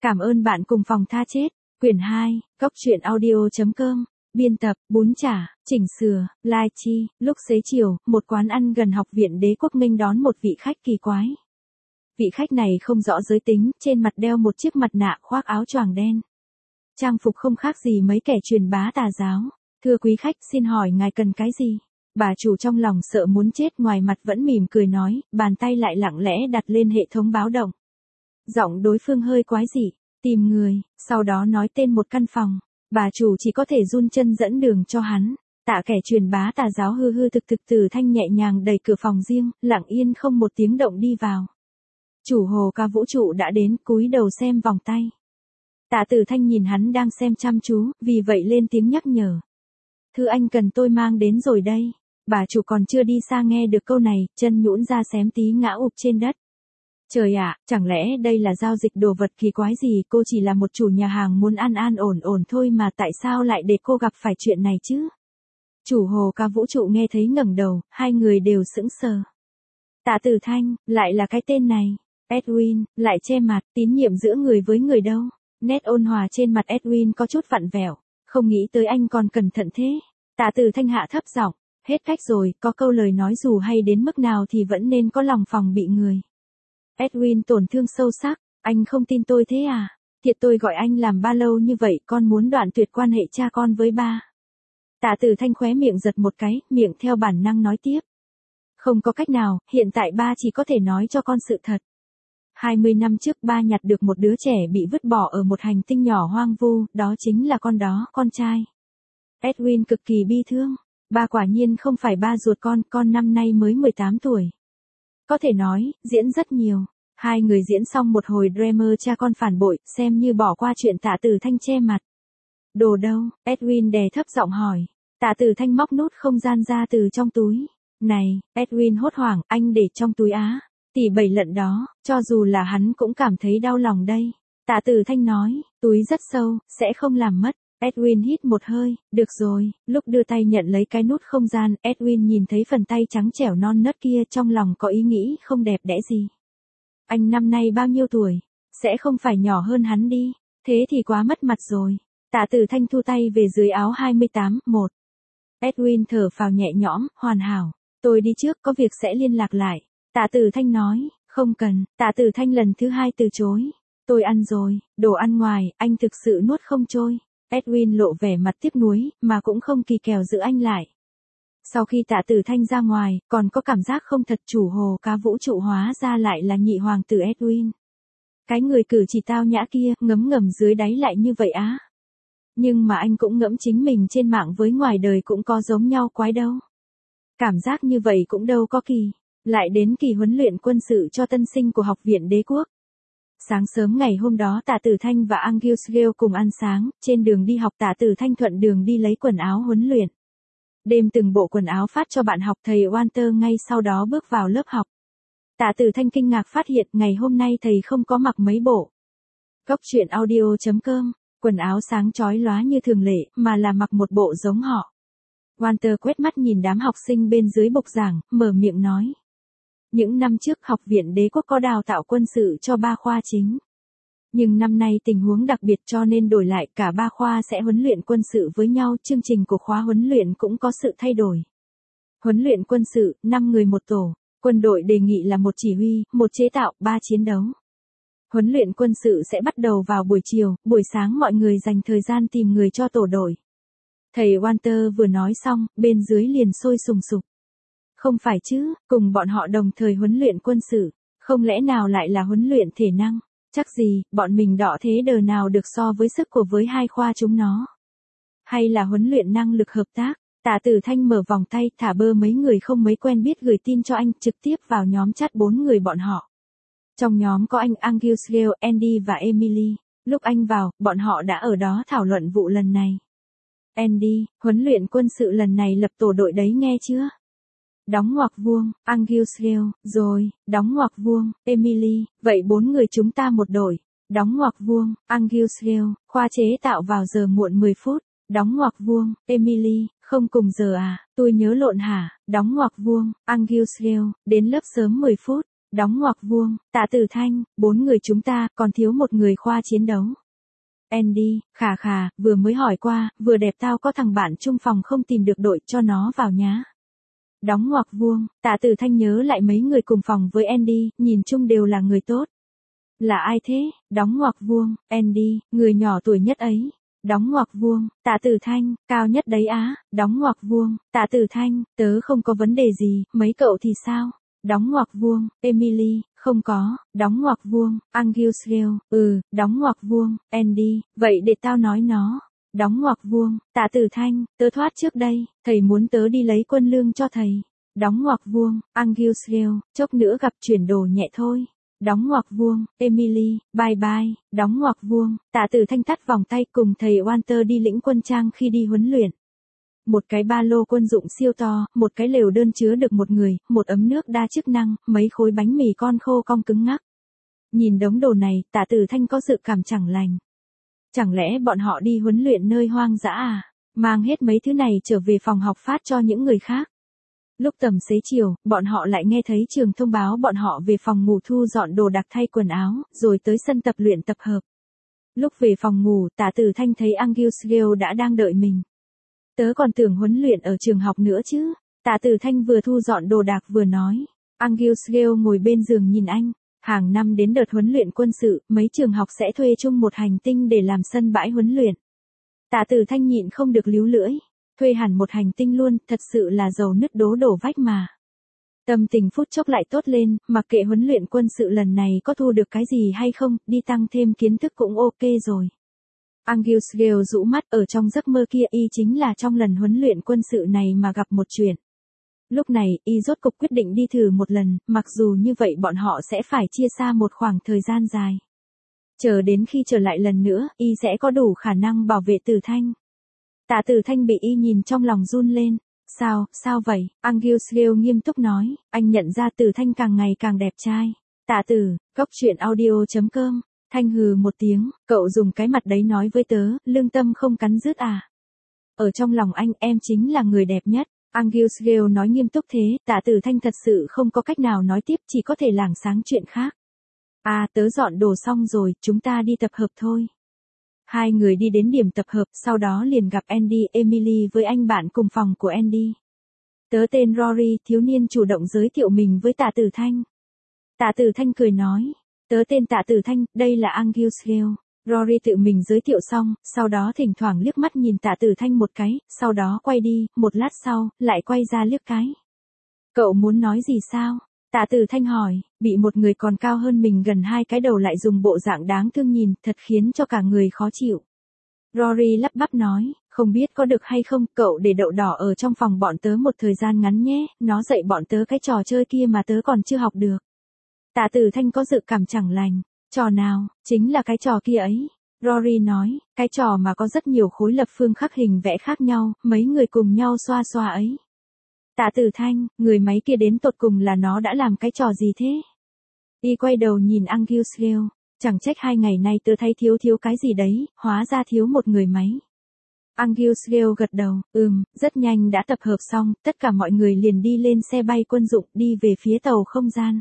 Cảm ơn bạn cùng phòng tha chết. Quyển 2, Cốc truyện audio.com. Biên tập, Bún Chả, chỉnh sửa, Lai Chi. Lúc xế chiều, một quán ăn gần học viện Đế Quốc nghênh đón một vị khách kỳ quái. Vị khách này không rõ giới tính, trên mặt đeo một chiếc mặt nạ khoác áo choàng đen. Trang phục không khác gì mấy kẻ truyền bá tà giáo. Thưa quý khách, xin hỏi ngài cần cái gì? Bà chủ trong lòng sợ muốn chết, ngoài mặt vẫn mỉm cười nói, bàn tay lại lặng lẽ đặt lên hệ thống báo động. Giọng đối phương hơi quái dị, tìm người, sau đó nói tên một căn phòng. Bà chủ chỉ có thể run chân dẫn đường cho hắn. Tạ kẻ truyền bá tà giáo hư hư thực thực Từ Thanh nhẹ nhàng đẩy cửa phòng riêng, lặng yên không một tiếng động đi vào. Chủ Hồ Ca Vũ Trụ đã đến, cúi đầu xem vòng tay. Tạ Từ Thanh nhìn hắn đang xem chăm chú, vì vậy lên tiếng nhắc nhở. Thứ anh cần tôi mang đến rồi đây. Bà chủ còn chưa đi xa nghe được câu này, chân nhũn ra xém tí ngã ụp trên đất. Trời ạ, chẳng lẽ đây là giao dịch đồ vật kỳ quái gì, cô chỉ là một chủ nhà hàng muốn an an ổn ổn thôi mà tại sao lại để cô gặp phải chuyện này chứ? Chủ Hồ Ca Vũ Trụ nghe thấy ngẩng đầu, hai người đều sững sờ. Tạ Từ Thanh, lại là cái tên này. Edwin, lại che mặt, tín nhiệm giữa người với người đâu. Nét ôn hòa trên mặt Edwin có chút vặn vẹo, không nghĩ tới anh còn cẩn thận thế. Tạ Từ Thanh hạ thấp giọng, hết cách rồi, có câu lời nói dù hay đến mức nào thì vẫn nên có lòng phòng bị người. Edwin tổn thương sâu sắc, anh không tin tôi thế à? Thiệt tôi gọi anh làm ba lâu như vậy, con muốn đoạn tuyệt quan hệ cha con với ba. Tạ Từ Thanh khóe miệng giật một cái, miệng theo bản năng nói tiếp. Không có cách nào, hiện tại ba chỉ có thể nói cho con sự thật. 20 năm trước ba nhặt được một đứa trẻ bị vứt bỏ ở một hành tinh nhỏ hoang vu, đó chính là con đó, con trai. Edwin cực kỳ bi thương, ba quả nhiên không phải ba ruột con năm nay mới 18 tuổi. Có thể nói, diễn rất nhiều. Hai người diễn xong một hồi drama cha con phản bội, xem như bỏ qua chuyện. Tạ Từ Thanh che mặt. Đồ đâu? Edwin đè thấp giọng hỏi. Tạ Từ Thanh móc nút không gian ra từ trong túi. Này, Edwin hốt hoảng, anh để trong túi á. Tỷ bảy lận đó, cho dù là hắn cũng cảm thấy đau lòng đây. Tạ Từ Thanh nói, túi rất sâu, sẽ không làm mất. Edwin hít một hơi, được rồi, lúc đưa tay nhận lấy cái nút không gian, Edwin nhìn thấy phần tay trắng trẻo non nớt kia, trong lòng có ý nghĩ không đẹp đẽ gì. Anh năm nay bao nhiêu tuổi? Sẽ không phải nhỏ hơn hắn đi, thế thì quá mất mặt rồi. Tạ Từ Thanh thu tay về dưới áo 28, 1. Edwin thở phào nhẹ nhõm, hoàn hảo, tôi đi trước, có việc sẽ liên lạc lại. Tạ Từ Thanh nói, không cần. Tạ Từ Thanh lần thứ hai từ chối. Tôi ăn rồi, đồ ăn ngoài, anh thực sự nuốt không trôi. Edwin lộ vẻ mặt tiếc nuối, mà cũng không kỳ kèo giữ anh lại. Sau khi Tạ Từ Thanh ra ngoài, còn có cảm giác không thật. Chủ Hồ Ca Vũ Trụ hóa ra lại là nhị hoàng tử Edwin. Cái người cử chỉ tao nhã kia, ngấm ngầm dưới đáy lại như vậy á. Nhưng mà anh cũng ngẫm chính mình trên mạng với ngoài đời cũng có giống nhau quái đâu. Cảm giác như vậy cũng đâu có kỳ. Lại đến kỳ huấn luyện quân sự cho tân sinh của học viện Đế Quốc. Sáng sớm ngày hôm đó Tạ Từ Thanh và Angus cùng ăn sáng, trên đường đi học Tạ Từ Thanh thuận đường đi lấy quần áo huấn luyện. Đêm từng bộ quần áo phát cho bạn học, thầy Walter ngay sau đó bước vào lớp học. Tạ Từ Thanh kinh ngạc phát hiện ngày hôm nay thầy không có mặc mấy bộ. Cốc truyện audio.com, quần áo sáng chói lóa như thường lệ, mà là mặc một bộ giống họ. Walter quét mắt nhìn đám học sinh bên dưới bục giảng, mở miệng nói. Những năm trước học viện Đế Quốc có đào tạo quân sự cho 3 khoa chính. Nhưng năm nay tình huống đặc biệt cho nên đổi lại, cả 3 khoa sẽ huấn luyện quân sự với nhau, chương trình của khóa huấn luyện cũng có sự thay đổi. Huấn luyện quân sự, 5 người một tổ, quân đội đề nghị là 1 chỉ huy, 1 chế tạo, 3 chiến đấu. Huấn luyện quân sự sẽ bắt đầu vào buổi chiều, buổi sáng mọi người dành thời gian tìm người cho tổ đội. Thầy Walter vừa nói xong, bên dưới liền sôi sùng sục. Không phải chứ, cùng bọn họ đồng thời huấn luyện quân sự, không lẽ nào lại là huấn luyện thể năng, chắc gì, bọn mình đọ thế đờ nào được so với sức của với 2 khoa chúng nó. Hay là huấn luyện năng lực hợp tác. Tạ Từ Thanh mở vòng tay, thả bơ mấy người không mấy quen biết gửi tin cho anh, trực tiếp vào nhóm chat 4 người bọn họ. Trong nhóm có anh Angus, Andy và Emily, lúc anh vào, bọn họ đã ở đó thảo luận vụ lần này. Andy, huấn luyện quân sự lần này lập tổ đội đấy nghe chưa? Đóng ngoặc vuông, Angus, rồi, đóng ngoặc vuông, Emily, vậy 4 người chúng ta một đội, đóng ngoặc vuông, Angus, khoa chế tạo vào giờ muộn 10 phút, đóng ngoặc vuông, Emily, không cùng giờ à, tôi nhớ lộn hả, đóng ngoặc vuông, Angus, đến lớp sớm 10 phút, Đóng ngoặc vuông, Tạ Tử Thanh, 4 người chúng ta, còn thiếu một người khoa chiến đấu. Andy, khà khà, vừa mới hỏi qua, vừa đẹp tao có thằng bạn chung phòng không tìm được đội cho nó vào nhá. Đóng ngoặc vuông, Tạ Tử Thanh nhớ lại mấy người cùng phòng với Andy, nhìn chung đều là người tốt. Là ai thế? Đóng ngoặc vuông, Andy, người nhỏ tuổi nhất ấy. Đóng ngoặc vuông, Tạ Tử Thanh, cao nhất đấy á. Đóng ngoặc vuông, Tạ Tử Thanh, tớ không có vấn đề gì, mấy cậu thì sao? Đóng ngoặc vuông, Emily, không có. Đóng ngoặc vuông, Angus Gale, đóng ngoặc vuông, Andy, vậy để tao nói nó. Đóng ngoặc vuông, Tạ Tử Thanh, tớ thoát trước đây, thầy muốn tớ đi lấy quân lương cho thầy. Đóng ngoặc vuông, Angus Gale, chốc nữa gặp chuyển đồ nhẹ thôi. Đóng ngoặc vuông, Emily, bye bye. Đóng ngoặc vuông, Tạ Tử Thanh tắt vòng tay cùng thầy Walter đi lĩnh quân trang khi đi huấn luyện. Một cái ba lô quân dụng siêu to, một cái lều đơn chứa được một người, một ấm nước đa chức năng, mấy khối bánh mì con khô cong cứng ngắc. Nhìn đống đồ này, Tạ Tử Thanh có dự cảm chẳng lành. Chẳng lẽ bọn họ đi huấn luyện nơi hoang dã à? Mang hết mấy thứ này trở về phòng học phát cho những người khác. Lúc tầm xế chiều, bọn họ lại nghe thấy trường thông báo bọn họ về phòng ngủ thu dọn đồ đạc thay quần áo, rồi tới sân tập luyện tập hợp. Lúc về phòng ngủ, Tạ Tử Thanh thấy Angus Gale đã đang đợi mình. Tớ còn tưởng huấn luyện ở trường học nữa chứ. Tạ Tử Thanh vừa thu dọn đồ đạc vừa nói. Angus Gale ngồi bên giường nhìn anh. Hàng năm đến đợt huấn luyện quân sự, mấy trường học sẽ thuê chung một hành tinh để làm sân bãi huấn luyện. Tạ Tử Thanh nhịn không được líu lưỡi. Thuê hẳn một hành tinh luôn, thật sự là dầu nứt đổ vách mà. Tâm tình phút chốc lại tốt lên, mặc kệ huấn luyện quân sự lần này có thu được cái gì hay không, đi tăng thêm kiến thức cũng ok rồi. Angus Gale rũ mắt, ở trong giấc mơ kia y chính là trong lần huấn luyện quân sự này mà gặp một chuyện. Lúc này, y rốt cục quyết định đi thử một lần, mặc dù như vậy bọn họ sẽ phải chia xa một khoảng thời gian dài. Chờ đến khi trở lại lần nữa, y sẽ có đủ khả năng bảo vệ Tử Thanh. Tạ Tử Thanh bị y nhìn trong lòng run lên. Sao vậy? Angus Gale nghiêm túc nói, anh nhận ra Tử Thanh càng ngày càng đẹp trai. Tạ Tử, goctruyện.audio.com. Thanh hừ một tiếng, cậu dùng cái mặt đấy nói với tớ, lương tâm không cắn rứt à? Ở trong lòng anh, em chính là người đẹp nhất. Angus Gale nói nghiêm túc thế, Tạ Tử Thanh thật sự không có cách nào nói tiếp, chỉ có thể lảng sáng chuyện khác. À, tớ dọn đồ xong rồi, chúng ta đi tập hợp thôi. Hai người đi đến điểm tập hợp, sau đó liền gặp Andy, Emily với anh bạn cùng phòng của Andy. Tớ tên Rory, thiếu niên chủ động giới thiệu mình với Tạ Tử Thanh. Tạ Tử Thanh cười nói, tớ tên Tạ Tử Thanh, đây là Angus Gale. Rory tự mình giới thiệu xong, sau đó thỉnh thoảng liếc mắt nhìn Tạ Tử Thanh một cái, sau đó quay đi, một lát sau, lại quay ra liếc cái. Cậu muốn nói gì sao? Tạ Tử Thanh hỏi, bị một người còn cao hơn mình gần 2 cái đầu lại dùng bộ dạng đáng thương nhìn, thật khiến cho cả người khó chịu. Rory lắp bắp nói, không biết có được hay không, cậu để đậu đỏ ở trong phòng bọn tớ một thời gian ngắn nhé, nó dạy bọn tớ cái trò chơi kia mà tớ còn chưa học được. Tạ Tử Thanh có dự cảm chẳng lành, trò nào, chính là cái trò kia ấy. Rory nói, cái trò mà có rất nhiều khối lập phương khắc hình vẽ khác nhau, mấy người cùng nhau xoa xoa ấy. Tạ Tử Thanh, người máy kia đến tột cùng là nó đã làm cái trò gì thế? Y quay đầu nhìn Angus Gale, chẳng trách 2 ngày nay tớ thấy thiếu cái gì đấy, hóa ra thiếu một người máy. Angus Gale gật đầu, rất nhanh đã tập hợp xong, tất cả mọi người liền đi lên xe bay quân dụng đi về phía tàu không gian.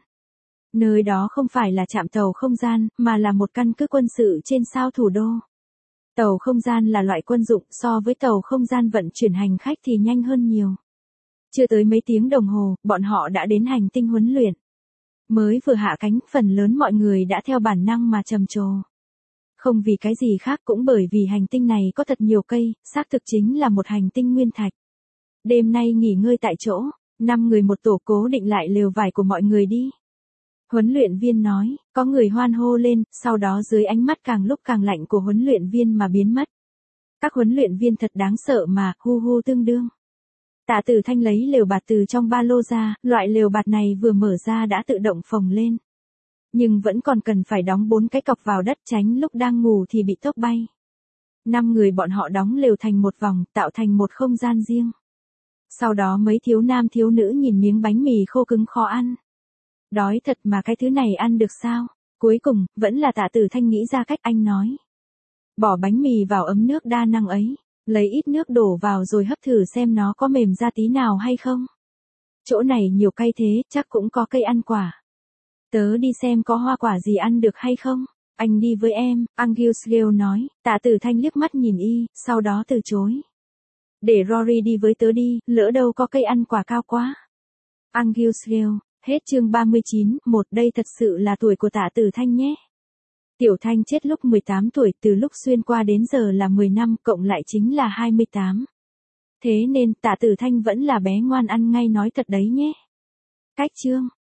Nơi đó không phải là trạm tàu không gian, mà là một căn cứ quân sự trên sao thủ đô. Tàu không gian là loại quân dụng, so với tàu không gian vận chuyển hành khách thì nhanh hơn nhiều. Chưa tới mấy tiếng đồng hồ, bọn họ đã đến hành tinh huấn luyện. Mới vừa hạ cánh, phần lớn mọi người đã theo bản năng mà trầm trồ. Không vì cái gì khác, cũng bởi vì hành tinh này có thật nhiều cây, xác thực chính là một hành tinh nguyên thạch. Đêm nay nghỉ ngơi tại chỗ, 5 người một tổ cố định lại lều vải của mọi người đi. Huấn luyện viên nói, có người hoan hô lên, sau đó dưới ánh mắt càng lúc càng lạnh của huấn luyện viên mà biến mất. Các huấn luyện viên thật đáng sợ mà, hu tương đương. Tạ Tử Thanh lấy lều bạt từ trong ba lô ra, loại lều bạt này vừa mở ra đã tự động phồng lên. Nhưng vẫn còn cần phải đóng 4 cái cọc vào đất tránh lúc đang ngủ thì bị tốc bay. 5 người bọn họ đóng lều thành một vòng, tạo thành một không gian riêng. Sau đó mấy thiếu nam thiếu nữ nhìn miếng bánh mì khô cứng khó ăn. Đói thật mà cái thứ này ăn được sao? Cuối cùng, vẫn là Tạ Tử Thanh nghĩ ra cách, anh nói. Bỏ bánh mì vào ấm nước đa năng ấy. Lấy ít nước đổ vào rồi hấp thử xem nó có mềm ra tí nào hay không. Chỗ này nhiều cây thế, chắc cũng có cây ăn quả. Tớ đi xem có hoa quả gì ăn được hay không. Anh đi với em, Angus nói. Tạ Tử Thanh liếc mắt nhìn y, sau đó từ chối. Để Rory đi với tớ đi, lỡ đâu có cây ăn quả cao quá. Angus. Hết chương 39, đây thật sự là tuổi của Tạ Tử Thanh nhé. Tiểu Thanh chết lúc 18 tuổi, từ lúc xuyên qua đến giờ là 10 năm, cộng lại chính là 28. Thế nên Tạ Tử Thanh vẫn là bé ngoan ăn ngay nói thật đấy nhé. Cách chương